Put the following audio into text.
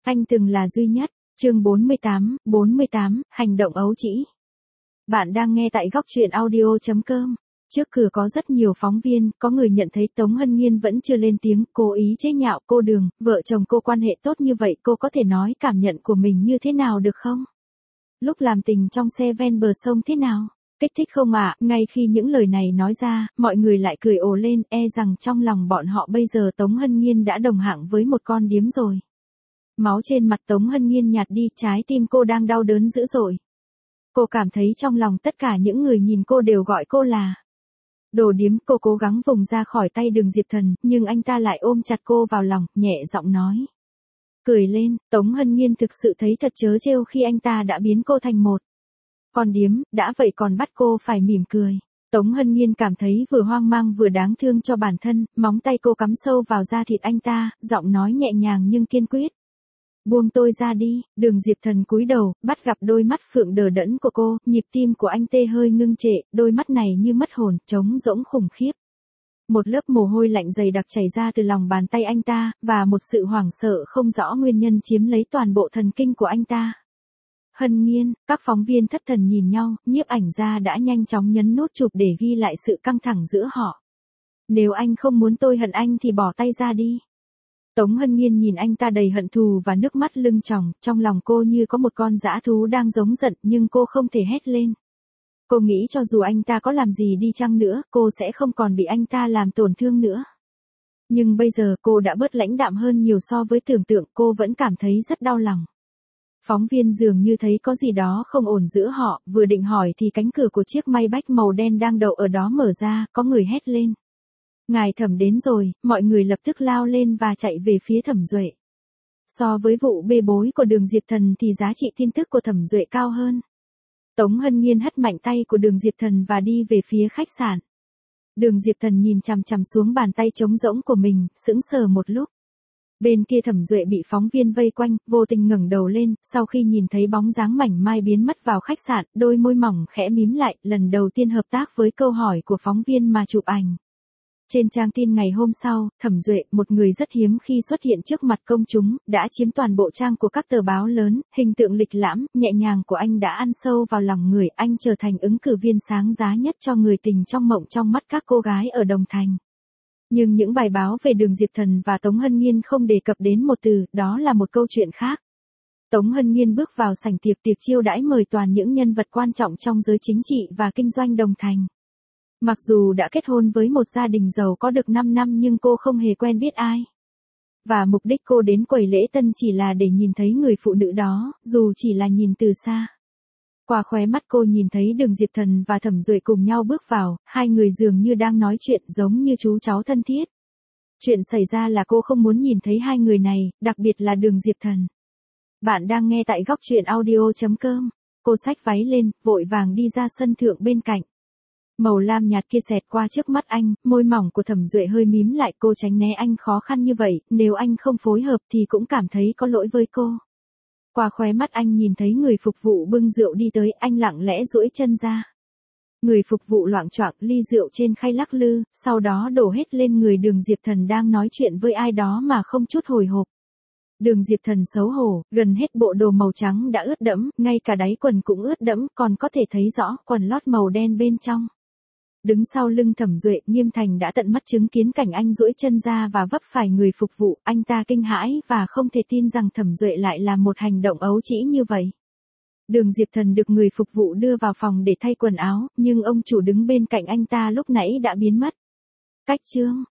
Anh từng là duy nhất. Chương 48, hành động ấu trĩ. Bạn đang nghe tại góc truyện audio.com. Trước cửa có rất nhiều phóng viên, có người nhận thấy Tống Hân Nhiên vẫn chưa lên tiếng, cố ý chế nhạo cô Đường, vợ chồng cô quan hệ tốt như vậy, cô có thể nói cảm nhận của mình như thế nào được không? Lúc làm tình trong xe ven bờ sông thế nào? Kích thích không ạ? Ngay khi những lời này nói ra, mọi người lại cười ồ lên, e rằng trong lòng bọn họ bây giờ Tống Hân Nhiên đã đồng hạng với một con điếm rồi. Máu trên mặt Tống Hân Nhiên nhạt đi, trái tim cô đang đau đớn dữ dội. Cô cảm thấy trong lòng tất cả những người nhìn cô đều gọi cô là đồ điếm. Cô cố gắng vùng ra khỏi tay Đường Diệp Thần, nhưng anh ta lại ôm chặt cô vào lòng, nhẹ giọng nói. Cười lên, Tống Hân Nhiên thực sự thấy thật trớ trêu khi anh ta đã biến cô thành một con điếm, đã vậy còn bắt cô phải mỉm cười. Tống Hân Nhiên cảm thấy vừa hoang mang vừa đáng thương cho bản thân, móng tay cô cắm sâu vào da thịt anh ta, giọng nói nhẹ nhàng nhưng kiên quyết. Buông tôi ra đi. Đường Diệp Thần cúi đầu, bắt gặp đôi mắt phượng đờ đẫn của cô, nhịp tim của anh tê hơi ngưng trệ, đôi mắt này như mất hồn, trống rỗng khủng khiếp. Một lớp mồ hôi lạnh dày đặc chảy ra từ lòng bàn tay anh ta, và một sự hoảng sợ không rõ nguyên nhân chiếm lấy toàn bộ thần kinh của anh ta. Hân Nhiên, các phóng viên thất thần nhìn nhau, nhiếp ảnh gia đã nhanh chóng nhấn nút chụp để ghi lại sự căng thẳng giữa họ. Nếu anh không muốn tôi hận anh thì bỏ tay ra đi. Tống Hân Nhiên nhìn anh ta đầy hận thù và nước mắt lưng tròng, trong lòng cô như có một con dã thú đang giống giận, nhưng cô không thể hét lên. Cô nghĩ cho dù anh ta có làm gì đi chăng nữa, cô sẽ không còn bị anh ta làm tổn thương nữa. Nhưng bây giờ cô đã bớt lãnh đạm hơn nhiều so với tưởng tượng, cô vẫn cảm thấy rất đau lòng. Phóng viên dường như thấy có gì đó không ổn giữa họ, vừa định hỏi thì cánh cửa của chiếc Maybach màu đen đang đậu ở đó mở ra, có người hét lên. Ngài Thẩm đến rồi, mọi người lập tức lao lên và chạy về phía Thẩm Duệ. So với vụ bê bối của Đường Diệp Thần thì giá trị tin tức của Thẩm Duệ cao hơn. Tống Hân Nhiên hất mạnh tay của Đường Diệp Thần và đi về phía khách sạn. Đường Diệp Thần nhìn chằm chằm xuống bàn tay trống rỗng của mình, sững sờ một lúc. Bên kia Thẩm Duệ bị phóng viên vây quanh, vô tình ngẩng đầu lên, sau khi nhìn thấy bóng dáng mảnh mai biến mất vào khách sạn, đôi môi mỏng khẽ mím lại, lần đầu tiên hợp tác với câu hỏi của phóng viên mà chụp ảnh. Trên trang tin ngày hôm sau, Thẩm Duệ, một người rất hiếm khi xuất hiện trước mặt công chúng, đã chiếm toàn bộ trang của các tờ báo lớn, hình tượng lịch lãm, nhẹ nhàng của anh đã ăn sâu vào lòng người, anh trở thành ứng cử viên sáng giá nhất cho người tình trong mộng trong mắt các cô gái ở Đồng Thành. Nhưng những bài báo về Đường Diệp Thần và Tống Hân Nhiên không đề cập đến một từ, đó là một câu chuyện khác. Tống Hân Nhiên bước vào sảnh tiệc chiêu đãi mời toàn những nhân vật quan trọng trong giới chính trị và kinh doanh Đồng Thành. Mặc dù đã kết hôn với một gia đình giàu có được 5 năm nhưng cô không hề quen biết ai. Và mục đích cô đến quầy lễ tân chỉ là để nhìn thấy người phụ nữ đó, dù chỉ là nhìn từ xa. Qua khóe mắt cô nhìn thấy Đường Diệp Thần và Thẩm Duệ cùng nhau bước vào, hai người dường như đang nói chuyện giống như chú cháu thân thiết. Chuyện xảy ra là cô không muốn nhìn thấy hai người này, đặc biệt là Đường Diệp Thần. Bạn đang nghe tại góc truyện audio.com. Cô xách váy lên, vội vàng đi ra sân thượng bên cạnh. Màu lam nhạt kia xẹt qua trước mắt anh, môi mỏng của Thẩm Duệ hơi mím lại, cô tránh né anh khó khăn như vậy, nếu anh không phối hợp thì cũng cảm thấy có lỗi với cô. Qua khóe mắt anh nhìn thấy người phục vụ bưng rượu đi tới, anh lặng lẽ duỗi chân ra. Người phục vụ loạng choạng, ly rượu trên khay lắc lư, sau đó đổ hết lên người Đường Diệp Thần đang nói chuyện với ai đó mà không chút hồi hộp. Đường Diệp Thần xấu hổ, gần hết bộ đồ màu trắng đã ướt đẫm, ngay cả đáy quần cũng ướt đẫm, còn có thể thấy rõ quần lót màu đen bên trong. Đứng sau lưng Thẩm Duệ, Nghiêm Thành đã tận mắt chứng kiến cảnh anh duỗi chân ra và vấp phải người phục vụ, anh ta kinh hãi và không thể tin rằng Thẩm Duệ lại làm một hành động ấu trĩ như vậy. Đường Diệp Thần được người phục vụ đưa vào phòng để thay quần áo, nhưng ông chủ đứng bên cạnh anh ta lúc nãy đã biến mất. Cách chương,